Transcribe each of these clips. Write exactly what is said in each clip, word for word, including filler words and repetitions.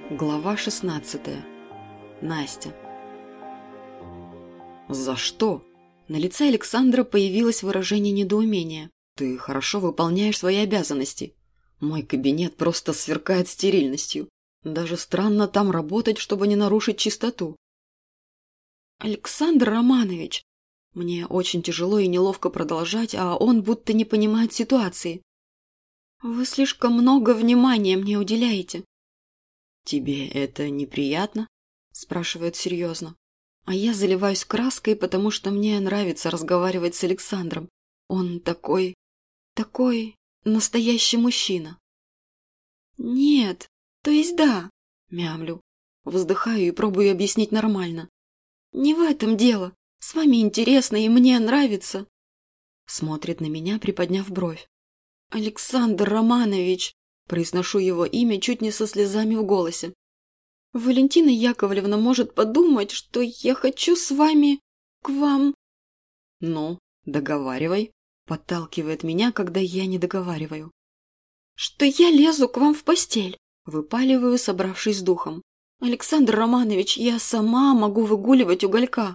Глава шестнадцатая. Настя. «За что?» На лице Александра появилось выражение недоумения. «Ты хорошо выполняешь свои обязанности. Мой кабинет просто сверкает стерильностью. Даже странно там работать, чтобы не нарушить чистоту». «Александр Романович!» Мне очень тяжело и неловко продолжать, а он будто не понимает ситуации. «Вы слишком много внимания мне уделяете». «Тебе это неприятно?» – спрашивает серьезно. А я заливаюсь краской, потому что мне нравится разговаривать с Александром. Он такой... такой... настоящий мужчина. «Нет, то есть да», – мямлю. Вздыхаю и пробую объяснить нормально. «Не в этом дело. С вами интересно и мне нравится». Смотрит на меня, приподняв бровь. «Александр Романович», – произношу его имя чуть не со слезами в голосе. «Валентина Яковлевна может подумать, что я хочу с вами... к вам...» «Ну, договаривай», – подталкивает меня, когда я не договариваю. «Что я лезу к вам в постель», – выпаливаю, собравшись с духом. «Александр Романович, я сама могу выгуливать уголька».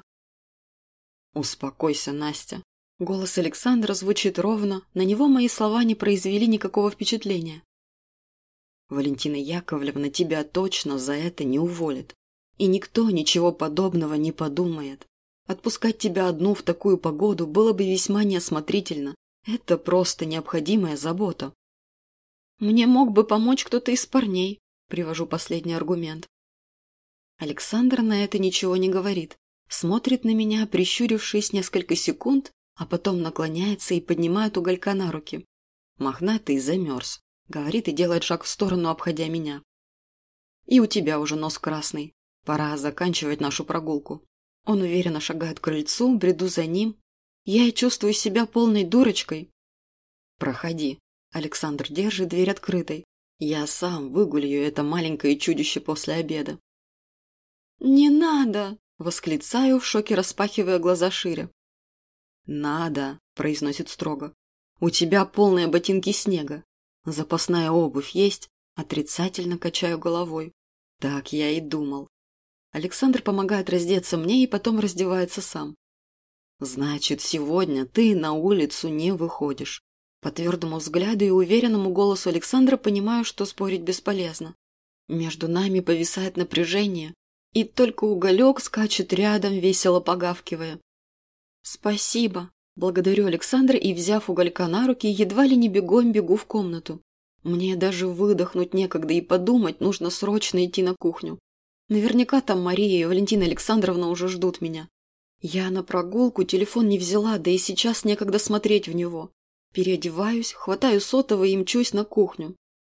«Успокойся, Настя». Голос Александра звучит ровно, на него мои слова не произвели никакого впечатления. «Валентина Яковлевна тебя точно за это не уволит. И никто ничего подобного не подумает. Отпускать тебя одну в такую погоду было бы весьма неосмотрительно. Это просто необходимая забота». «Мне мог бы помочь кто-то из парней», – привожу последний аргумент. Александр на это ничего не говорит. Смотрит на меня, прищурившись несколько секунд, а потом наклоняется и поднимает уголька на руки. «Мохнатый замерз», — говорит и делает шаг в сторону, обходя меня. «И у тебя уже нос красный. Пора заканчивать нашу прогулку». Он уверенно шагает к крыльцу, бреду за ним. Я чувствую себя полной дурочкой. «Проходи». Александр держит дверь открытой. «Я сам выгулью это маленькое чудище после обеда». «Не надо!» — восклицаю, в шоке распахивая глаза шире. «Надо», – произносит строго. «У тебя полные ботинки снега. Запасная обувь есть?» Отрицательно качаю головой. Так я и думал. Александр помогает раздеться мне и потом раздевается сам. «Значит, сегодня ты на улицу не выходишь». По твердому взгляду и уверенному голосу Александра понимаю, что спорить бесполезно. Между нами повисает напряжение, и только уголек скачет рядом, весело погавкивая. «Спасибо», – благодарю Александра и, взяв уголька на руки, едва ли не бегом бегу в комнату. Мне даже выдохнуть некогда и подумать, нужно срочно идти на кухню. Наверняка там Мария и Валентина Александровна уже ждут меня. Я на прогулку телефон не взяла, да и сейчас некогда смотреть в него. Переодеваюсь, хватаю сотовый и мчусь на кухню.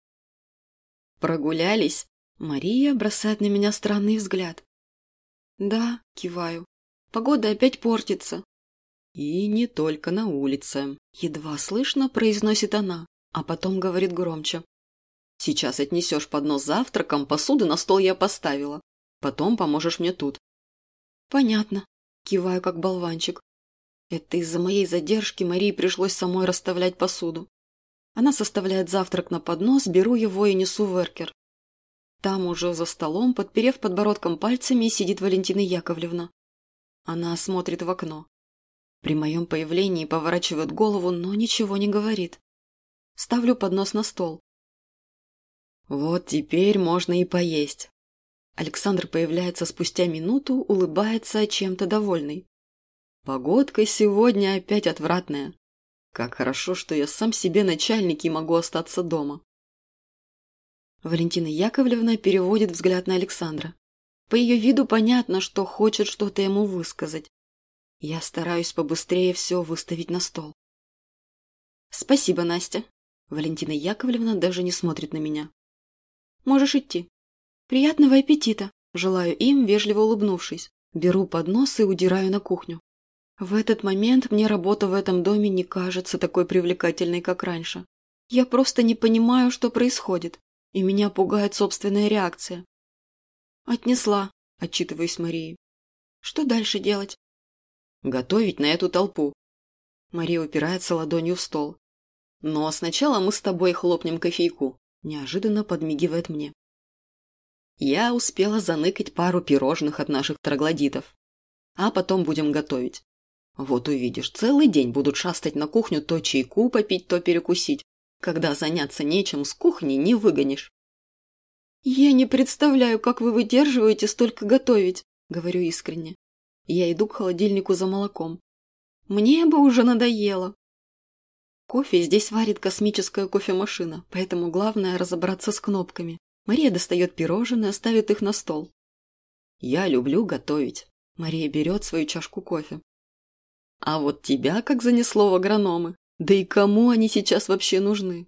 «Прогулялись?» Мария бросает на меня странный взгляд. «Да», – киваю. «Погода опять портится». «И не только на улице», – едва слышно произносит она, а потом говорит громче. «Сейчас отнесешь поднос с завтраком, посуду на стол я поставила. Потом поможешь мне тут». «Понятно», – киваю как болванчик. Это из-за моей задержки Марии пришлось самой расставлять посуду. Она составляет завтрак на поднос, беру его и несу в эркер. Там уже за столом, подперев подбородком пальцами, сидит Валентина Яковлевна. Она смотрит в окно. При моем появлении поворачивает голову, но ничего не говорит. Ставлю поднос на стол. Вот теперь можно и поесть. Александр появляется спустя минуту, улыбается, чем-то довольный. Погодка сегодня опять отвратная. Как хорошо, что я сам себе начальник и могу остаться дома. Валентина Яковлевна переводит взгляд на Александра. По ее виду понятно, что хочет что-то ему высказать. Я стараюсь побыстрее все выставить на стол. «Спасибо, Настя». Валентина Яковлевна даже не смотрит на меня. «Можешь идти». «Приятного аппетита», – желаю им, вежливо улыбнувшись. Беру поднос и удираю на кухню. В этот момент мне работа в этом доме не кажется такой привлекательной, как раньше. Я просто не понимаю, что происходит, и меня пугает собственная реакция. «Отнесла», – отчитываюсь Марии. «Что дальше делать?» «Готовить на эту толпу». Мария упирается ладонью в стол. «Но сначала мы с тобой хлопнем кофейку», – неожиданно подмигивает мне. Я успела заныкать пару пирожных от наших троглодитов. А потом будем готовить. Вот увидишь, целый день будут шастать на кухню, то чайку попить, то перекусить. Когда заняться нечем, с кухни не выгонишь. «Я не представляю, как вы выдерживаете столько готовить», — говорю искренне. Я иду к холодильнику за молоком. Мне бы уже надоело. Кофе здесь варит космическая кофемашина, поэтому главное разобраться с кнопками. Мария достает пирожные, ставит их на стол. Я люблю готовить. Мария берет свою чашку кофе. А вот тебя как занесло в агрономы. Да и кому они сейчас вообще нужны?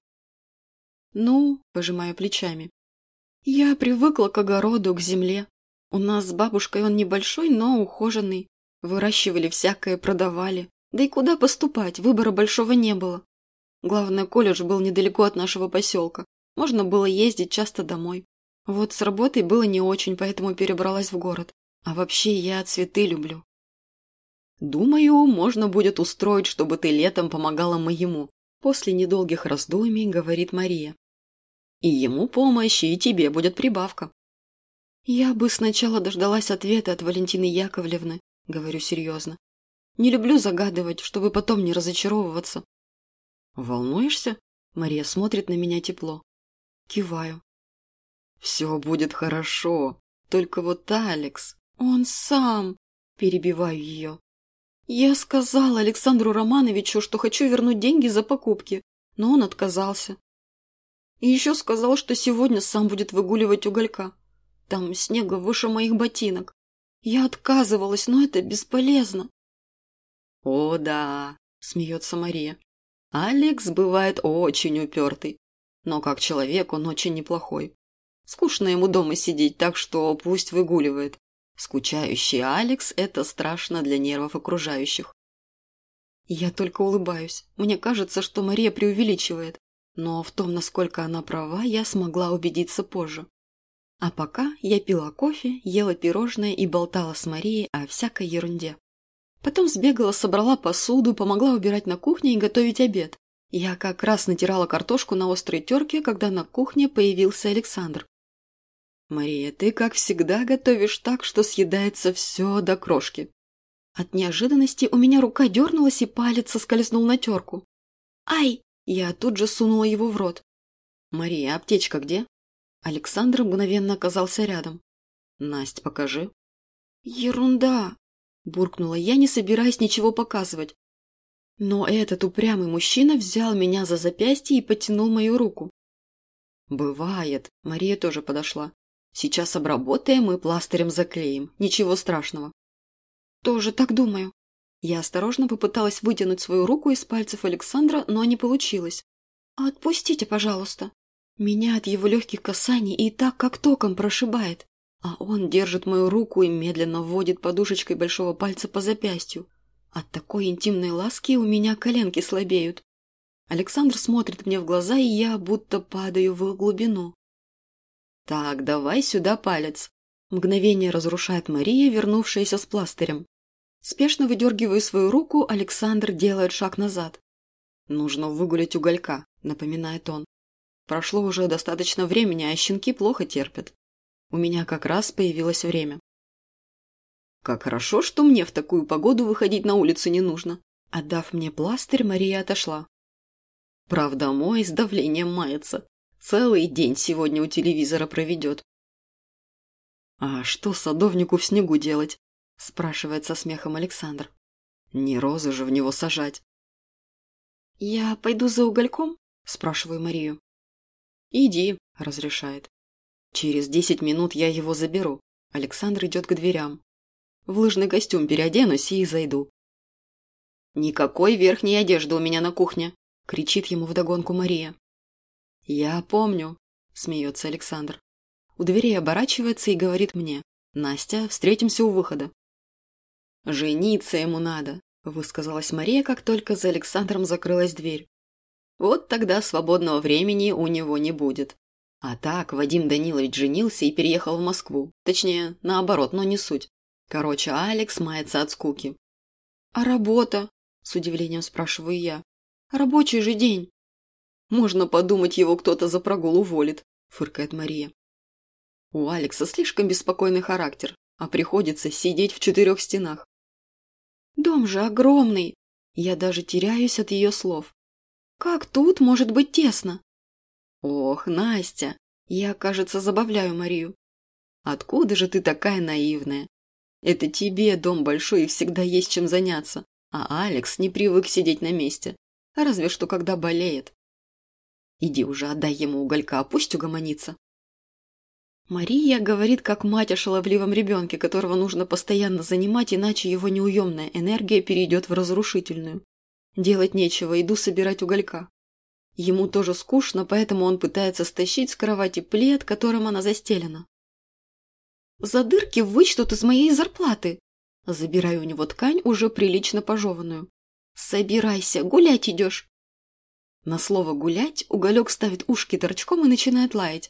Ну, пожимаю плечами. Я привыкла к огороду, к земле. У нас с бабушкой он небольшой, но ухоженный. Выращивали всякое, продавали. Да и куда поступать, выбора большого не было. Главное, колледж был недалеко от нашего поселка. Можно было ездить часто домой. Вот с работой было не очень, поэтому перебралась в город. А вообще я цветы люблю. Думаю, можно будет устроить, чтобы ты летом помогала моему. После недолгих раздумий говорит Мария. И ему помощь, и тебе будет прибавка. Я бы сначала дождалась ответа от Валентины Яковлевны, говорю серьезно. Не люблю загадывать, чтобы потом не разочаровываться. Волнуешься? Мария смотрит на меня тепло. Киваю. Все будет хорошо. Только вот Алекс... Он сам... Перебиваю ее. Я сказала Александру Романовичу, что хочу вернуть деньги за покупки, но он отказался. И еще сказал, что сегодня сам будет выгуливать уголька. Там снега выше моих ботинок. Я отказывалась, но это бесполезно. О, да, смеется Мария. Алекс бывает очень упертый, но как человек он очень неплохой. Скучно ему дома сидеть, так что пусть выгуливает. Скучающий Алекс – это страшно для нервов окружающих. Я только улыбаюсь. Мне кажется, что Мария преувеличивает. Но в том, насколько она права, я смогла убедиться позже. А пока я пила кофе, ела пирожное и болтала с Марией о всякой ерунде. Потом сбегала, собрала посуду, помогла убирать на кухне и готовить обед. Я как раз натирала картошку на острой терке, когда на кухне появился Александр. «Мария, ты, как всегда, готовишь так, что съедается все до крошки». От неожиданности у меня рука дернулась, и палец соскользнул на терку. «Ай!» Я тут же сунула его в рот. «Мария, аптечка где?» Александр мгновенно оказался рядом. «Насть, покажи». «Ерунда!» – буркнула я, не собираясь ничего показывать. Но этот упрямый мужчина взял меня за запястье и потянул мою руку. «Бывает». Мария тоже подошла. «Сейчас обработаем и пластырем заклеим. Ничего страшного». «Тоже так думаю». Я осторожно попыталась вытянуть свою руку из пальцев Александра, но не получилось. «Отпустите, пожалуйста». Меня от его легких касаний и так как током прошибает, а он держит мою руку и медленно вводит подушечкой большого пальца по запястью. От такой интимной ласки у меня коленки слабеют. Александр смотрит мне в глаза, и я будто падаю в их глубину. «Так, давай сюда палец». Мгновение разрушает Мария, вернувшаяся с пластырем. Спешно выдергиваю свою руку, Александр делает шаг назад. «Нужно выгулять уголька», — напоминает он. «Прошло уже достаточно времени, а щенки плохо терпят. У меня как раз появилось время». «Как хорошо, что мне в такую погоду выходить на улицу не нужно». Отдав мне пластырь, Мария отошла. «Правда, мой с давлением мается. Целый день сегодня у телевизора проведет». «А что садовнику в снегу делать?» – спрашивает со смехом Александр. «Не розы же в него сажать». «Я пойду за угольком?» – спрашиваю Марию. «Иди», – разрешает. «Через десять минут я его заберу». Александр идет к дверям. «В лыжный костюм переоденусь и зайду». «Никакой верхней одежды у меня на кухне!» – кричит ему вдогонку Мария. «Я помню», – смеется Александр. У дверей оборачивается и говорит мне: «Настя, встретимся у выхода». «Жениться ему надо», – высказалась Мария, как только за Александром закрылась дверь. «Вот тогда свободного времени у него не будет. А так, Вадим Данилович женился и переехал в Москву. Точнее, наоборот, но не суть. Короче, Алекс мается от скуки». «А работа?» – с удивлением спрашиваю я. «Рабочий же день». «Можно подумать, его кто-то за прогул уволит», – фыркает Мария. У Алекса слишком беспокойный характер, а приходится сидеть в четырех стенах. Дом же огромный. Я даже теряюсь от ее слов. Как тут может быть тесно? Ох, Настя, я, кажется, забавляю Марию. Откуда же ты такая наивная? Это тебе дом большой и всегда есть чем заняться, а Алекс не привык сидеть на месте, разве что когда болеет. Иди уже, отдай ему уголька, пусть угомонится. Мария говорит, как мать о шаловливом ребенке, которого нужно постоянно занимать, иначе его неуемная энергия перейдет в разрушительную. Делать нечего, иду собирать уголька. Ему тоже скучно, поэтому он пытается стащить с кровати плед, которым она застелена. «Задырки вычтут из моей зарплаты!» Забираю у него ткань, уже прилично пожеванную. «Собирайся, гулять идешь!» На слово «гулять» уголек ставит ушки торчком и начинает лаять.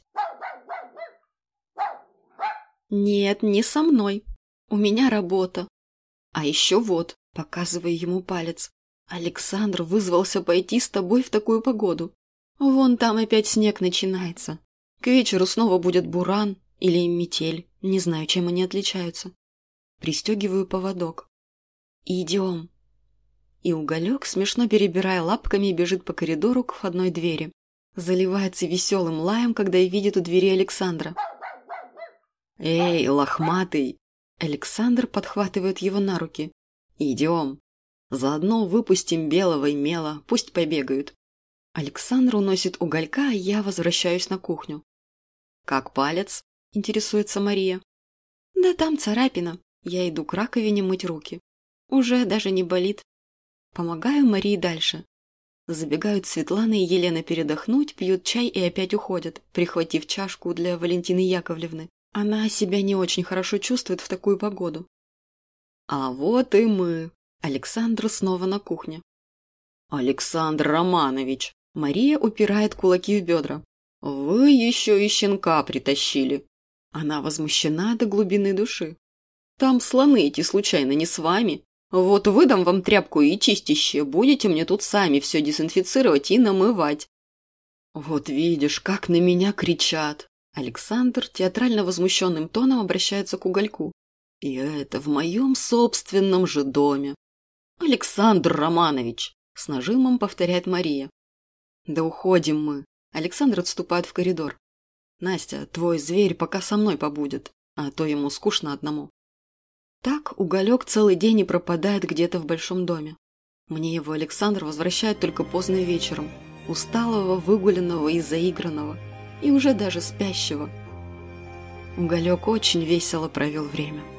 «Нет, не со мной. У меня работа. А еще вот», показываю ему палец, «Александр вызвался пойти с тобой в такую погоду. Вон там опять снег начинается. К вечеру снова будет буран или метель. Не знаю, чем они отличаются». Пристегиваю поводок. «Идем». И уголек, смешно перебирая лапками, бежит по коридору к входной двери. Заливается веселым лаем, когда и видит у двери Александра. «Эй, лохматый!» Александр подхватывает его на руки. «Идем. Заодно выпустим белого и мела, пусть побегают». Александр уносит уголька, а я возвращаюсь на кухню. «Как палец?» – интересуется Мария. «Да там царапина. Я иду к раковине мыть руки. Уже даже не болит. Помогаю Марии дальше. Забегают Светлана и Елена передохнуть, пьют чай и опять уходят, прихватив чашку для Валентины Яковлевны. Она себя не очень хорошо чувствует в такую погоду. А вот и мы. Александр снова на кухне. Александр Романович. Мария упирает кулаки в бедра. Вы еще и щенка притащили. Она возмущена до глубины души. Там слоны эти случайно не с вами? Вот выдам вам тряпку и чистище, будете мне тут сами все дезинфицировать и намывать. Вот видишь, как на меня кричат. Александр театрально возмущенным тоном обращается к угольку. И это в моем собственном же доме. Александр Романович, с нажимом повторяет Мария. Да уходим мы. Александр отступает в коридор. Настя, твой зверь пока со мной побудет, а то ему скучно одному. Так уголек целый день и пропадает где-то в большом доме. Мне его Александр возвращает только поздно вечером, усталого, выгуленного и заигранного. И уже даже спящего. Уголек очень весело провел время.